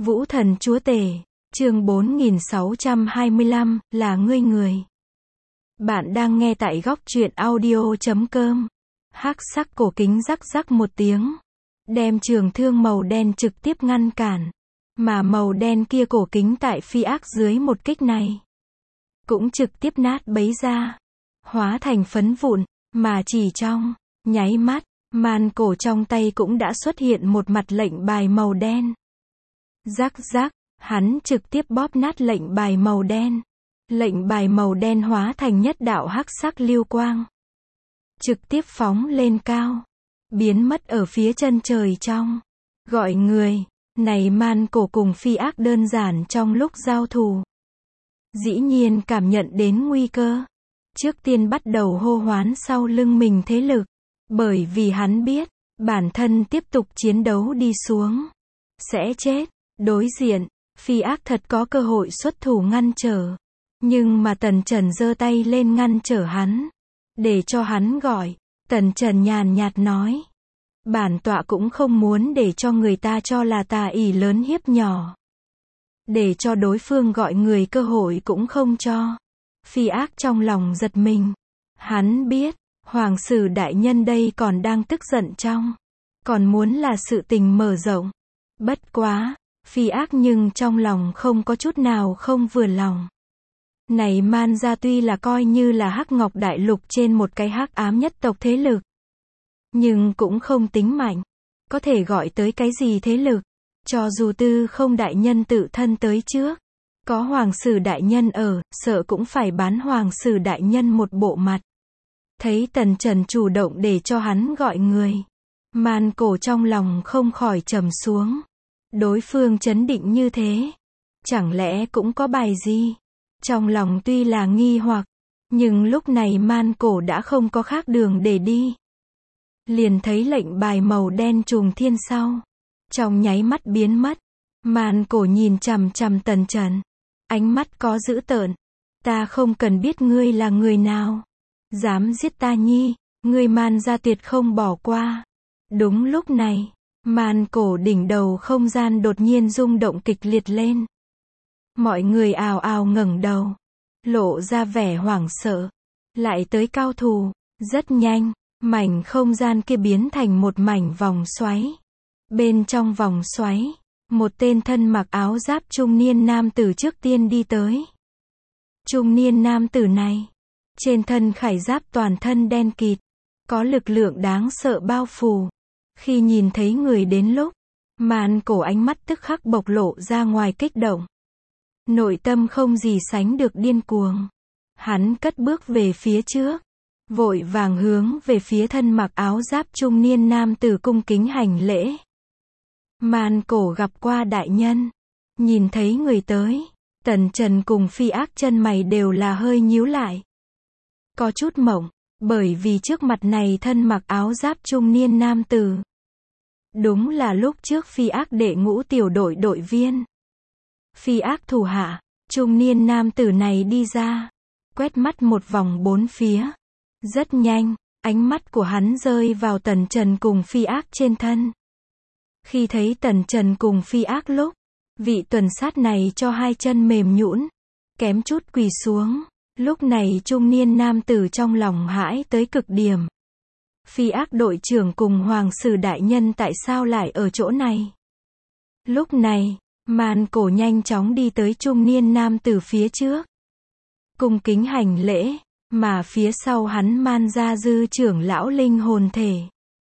Vũ thần chúa tể, chương 4625, là ngươi người. Bạn đang nghe tại góc truyện audio.com. Hắc sắc cổ kính rắc rắc một tiếng, đem trường thương màu đen trực tiếp ngăn cản. Mà màu đen kia cổ kính tại phi ác dưới một kích này, cũng trực tiếp nát bấy ra, hóa thành phấn vụn, mà chỉ trong nháy mắt, màn cổ trong tay cũng đã xuất hiện một mặt lệnh bài màu đen. Rắc rắc, hắn trực tiếp bóp nát lệnh bài màu đen. Lệnh bài màu đen hóa thành nhất đạo hắc sắc lưu quang, trực tiếp phóng lên cao, biến mất ở phía chân trời trong. Gọi người, này man cổ cùng phi ác đơn giản trong lúc giao thủ, dĩ nhiên cảm nhận đến nguy cơ. Trước tiên bắt đầu hô hoán sau lưng mình thế lực, bởi vì hắn biết, bản thân tiếp tục chiến đấu đi xuống, sẽ chết. Đối diện, phi ác thật có cơ hội xuất thủ ngăn trở. Nhưng mà Tần Trần giơ tay lên ngăn trở hắn, để cho hắn gọi. Tần Trần nhàn nhạt nói, bản tọa cũng không muốn để cho người ta cho là ta ỷ lớn hiếp nhỏ. Để cho đối phương gọi người cơ hội cũng không cho. Phi ác trong lòng giật mình. Hắn biết, Hoàng Sử đại nhân đây còn đang tức giận trong, còn muốn là sự tình mở rộng. Bất quá, phi ác nhưng trong lòng không có chút nào không vừa lòng. Này man gia tuy là coi như là Hắc Ngọc Đại Lục trên một cái hắc ám nhất tộc thế lực, nhưng cũng không tính mạnh. Có thể gọi tới cái gì thế lực? Cho dù Tư Không đại nhân tự thân tới trước, có Hoàng Sử đại nhân ở, sợ cũng phải bán Hoàng Sử đại nhân một bộ mặt. Thấy Tần Trần chủ động để cho hắn gọi người, man cổ trong lòng không khỏi trầm xuống. Đối phương trấn định như thế, chẳng lẽ cũng có bài gì? Trong lòng tuy là nghi hoặc, nhưng lúc này man cổ đã không có khác đường để đi. Liền thấy lệnh bài màu đen trùng thiên sau, trong nháy mắt biến mất. Man cổ nhìn chằm chằm Tần Trần, ánh mắt có dữ tợn. Ta không cần biết ngươi là người nào, dám giết ta nhi, ngươi man gia tuyệt không bỏ qua. Đúng lúc này, man cổ đỉnh đầu không gian đột nhiên rung động kịch liệt lên. Mọi người ào ào ngẩng đầu, lộ ra vẻ hoảng sợ. Lại tới cao thủ. Rất nhanh, mảnh không gian kia biến thành một mảnh vòng xoáy. Bên trong vòng xoáy, một tên thân mặc áo giáp trung niên nam tử trước tiên đi tới. Trung niên nam tử này, trên thân khải giáp toàn thân đen kịt, có lực lượng đáng sợ bao phủ. Khi nhìn thấy người đến lúc, man cổ ánh mắt tức khắc bộc lộ ra ngoài kích động. Nội tâm không gì sánh được điên cuồng. Hắn cất bước về phía trước, vội vàng hướng về phía thân mặc áo giáp trung niên nam tử cung kính hành lễ. Man cổ gặp qua đại nhân. Nhìn thấy người tới, Tần Trần cùng phi ác chân mày đều là hơi nhíu lại. Có chút mộng, bởi vì trước mặt này thân mặc áo giáp trung niên nam tử, đúng là lúc trước phi ác đệ ngũ tiểu đội đội viên. Phi ác thủ hạ, trung niên nam tử này đi ra, quét mắt một vòng bốn phía. Rất nhanh, ánh mắt của hắn rơi vào Tần Trần cùng phi ác trên thân. Khi thấy Tần Trần cùng phi ác lúc, vị tuần sát này cho hai chân mềm nhũn, kém chút quỳ xuống. Lúc này trung niên nam tử trong lòng hãi tới cực điểm. Phi ác đội trưởng cùng Hoàng Sử đại nhân tại sao lại ở chỗ này? Lúc này, man cổ nhanh chóng đi tới trung niên nam tử phía trước, cung kính hành lễ, mà phía sau hắn man gia dư trưởng lão linh hồn thể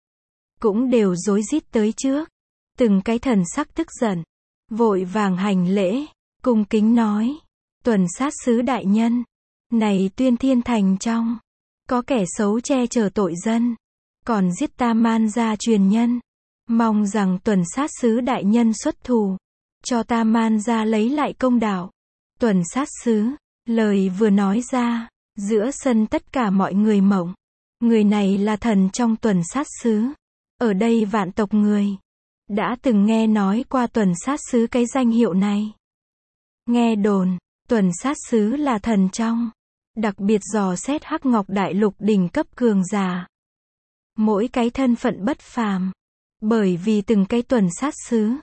cũng đều rối rít tới trước, từng cái thần sắc tức giận, vội vàng hành lễ, cung kính nói: tuần sát sứ đại nhân, này Tuyên Thiên thành trong có kẻ xấu che chở tội dân, còn giết ta man gia truyền nhân, mong rằng tuần sát sứ đại nhân xuất thủ, cho ta man gia lấy lại công đạo. Tuần sát sứ, lời vừa nói ra, giữa sân tất cả mọi người mộng. Người này là thần trong tuần sát sứ. Ở đây vạn tộc người đã từng nghe nói qua tuần sát sứ cái danh hiệu này. Nghe đồn, tuần sát sứ là thần trong, đặc biệt dò xét Hắc Ngọc Đại Lục đỉnh cấp cường giả. Mỗi cái thân phận bất phàm, bởi vì từng cái tuần sát sứ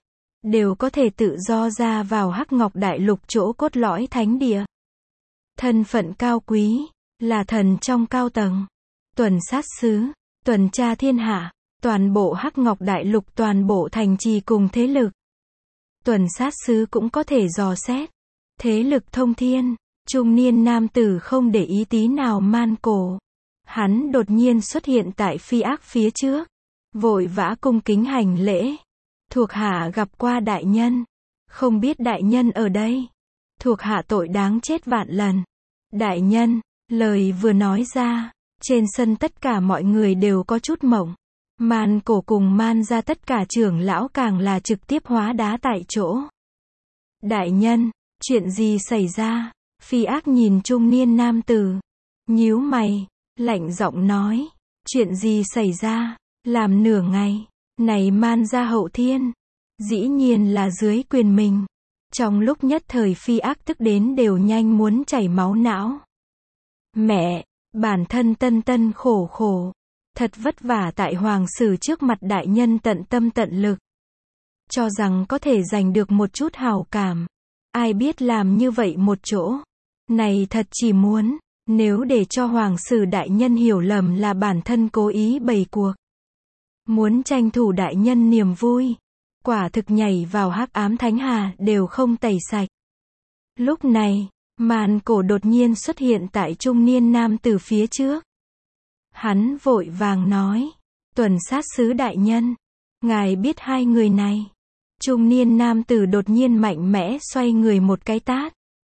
đều có thể tự do ra vào Hắc Ngọc Đại Lục chỗ cốt lõi thánh địa. Thân phận cao quý, là thần trong cao tầng. Tuần sát sứ, tuần tra thiên hạ, toàn bộ Hắc Ngọc Đại Lục, toàn bộ thành trì cùng thế lực. Tuần sát sứ cũng có thể dò xét. Thế lực thông thiên, trung niên nam tử không để ý tí nào man cổ. Hắn đột nhiên xuất hiện tại Phi Ác phía trước. Vội vã cung kính hành lễ. Thuộc hạ gặp qua đại nhân. Không biết đại nhân ở đây. Thuộc hạ tội đáng chết vạn lần. Đại nhân, lời vừa nói ra, trên sân tất cả mọi người đều có chút mộng. Man cổ cùng man ra tất cả trưởng lão càng là trực tiếp hóa đá tại chỗ. Đại nhân, chuyện gì xảy ra? Phi Ác nhìn trung niên nam tử. Nhíu mày, lạnh giọng nói. Chuyện gì xảy ra? Làm nửa ngày, này man ra hậu thiên. Dĩ nhiên là dưới quyền mình. Trong lúc nhất thời Phi Ác tức đến đều nhanh muốn chảy máu não. Mẹ, bản thân tân tân khổ khổ. Thật vất vả tại hoàng sử trước mặt đại nhân tận tâm tận lực. Cho rằng có thể giành được một chút hảo cảm. Ai biết làm như vậy một chỗ. Này thật chỉ muốn, nếu để cho hoàng sử đại nhân hiểu lầm là bản thân cố ý bày cuộc. Muốn tranh thủ đại nhân niềm vui. Quả thực nhảy vào hắc ám thánh hà đều không tẩy sạch. Lúc này, man cổ đột nhiên xuất hiện tại trung niên nam từ phía trước. Hắn vội vàng nói. Tuần sát sứ đại nhân. Ngài biết hai người này. Trung niên nam tử đột nhiên mạnh mẽ xoay người một cái tát.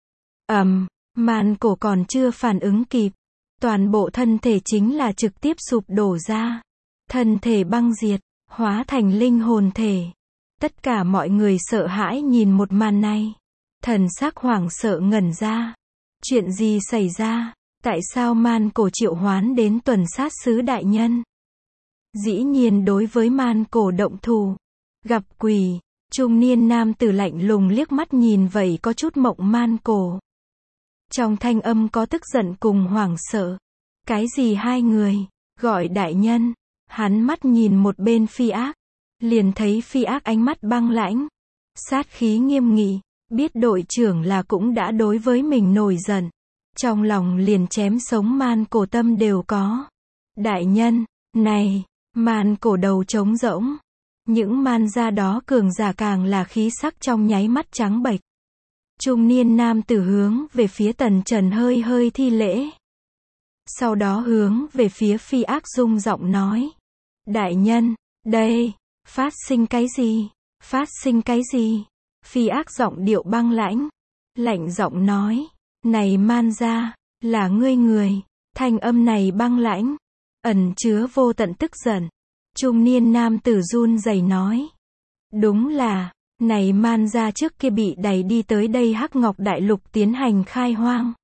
Man cổ còn chưa phản ứng kịp. Toàn bộ thân thể chính là trực tiếp sụp đổ ra. Thân thể băng diệt, hóa thành linh hồn thể. Tất cả mọi người sợ hãi nhìn một màn này. Thần sắc hoảng sợ ngẩn ra. Chuyện gì xảy ra? Tại sao man cổ triệu hoán đến tuần sát sứ đại nhân? Dĩ nhiên đối với man cổ động thủ. Gặp quỷ, trung niên nam tử lạnh lùng liếc mắt nhìn vậy có chút mộng man cổ. Trong thanh âm có tức giận cùng hoảng sợ. Cái gì hai người? Gọi đại nhân. Hắn mắt nhìn một bên Phi Ác. Liền thấy Phi Ác ánh mắt băng lãnh. Sát khí nghiêm nghị. Biết đội trưởng là cũng đã đối với mình nổi giận. Trong lòng liền chém sống man cổ tâm đều có. Đại nhân, này, man cổ đầu trống rỗng. Những man ra đó cường giả càng là khí sắc trong nháy mắt trắng bệch. Trung niên nam tử hướng về phía Tần Trần hơi hơi thi lễ. Sau đó hướng về phía Phi Ác rung giọng nói. Đại nhân, đây, phát sinh cái gì? Phát sinh cái gì? Phi Ác giọng điệu băng lãnh. Lạnh giọng nói. Này man ra, là ngươi người. Thanh âm này băng lãnh. Ẩn chứa vô tận tức giận. Trung niên nam tử run rẩy nói. Đúng là, này man ra trước kia bị đẩy đi tới đây Hắc Ngọc Đại Lục tiến hành khai hoang.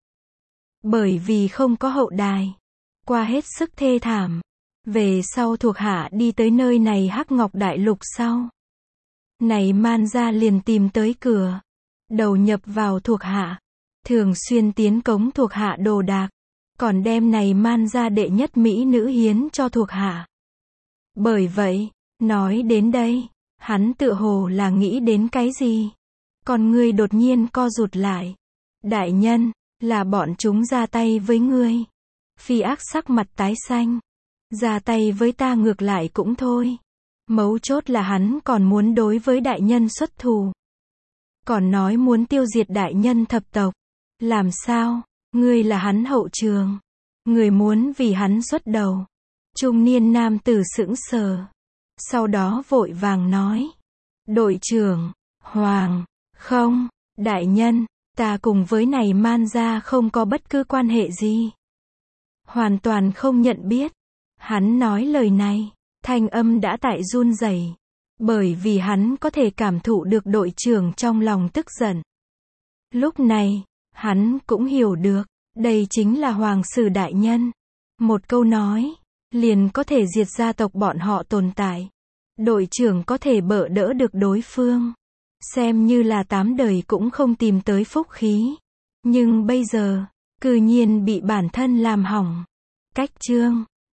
Bởi vì không có hậu đài. Qua hết sức thê thảm. Về sau thuộc hạ đi tới nơi này Hắc Ngọc Đại Lục sau. Này man ra liền tìm tới cửa. Đầu nhập vào thuộc hạ. Thường xuyên tiến cống thuộc hạ đồ đạc. Còn đem này man ra đệ nhất mỹ nữ hiến cho thuộc hạ. Bởi vậy, nói đến đây, hắn tựa hồ là nghĩ đến cái gì? Còn ngươi đột nhiên co rụt lại. Đại nhân, là bọn chúng ra tay với ngươi. Phi Ác sắc mặt tái xanh. Ra tay với ta ngược lại cũng thôi. Mấu chốt là hắn còn muốn đối với đại nhân xuất thù. Còn nói muốn tiêu diệt đại nhân thập tộc. Làm sao? Ngươi là hắn hậu trường. Người muốn vì hắn xuất đầu. Trung niên nam tử sững sờ. Sau đó vội vàng nói. Đội trưởng, Hoàng, không, đại nhân, ta cùng với này man ra không có bất cứ quan hệ gì. Hoàn toàn không nhận biết. Hắn nói lời này, thanh âm đã tại run rẩy. Bởi vì hắn có thể cảm thụ được đội trưởng trong lòng tức giận. Lúc này, hắn cũng hiểu được, đây chính là hoàng sử đại nhân. Một câu nói, liền có thể diệt gia tộc bọn họ tồn tại. Đội trưởng có thể bỡ đỡ được đối phương. Xem như là 8 đời cũng không tìm tới phúc khí. Nhưng bây giờ, cư nhiên bị bản thân làm hỏng. Cách chương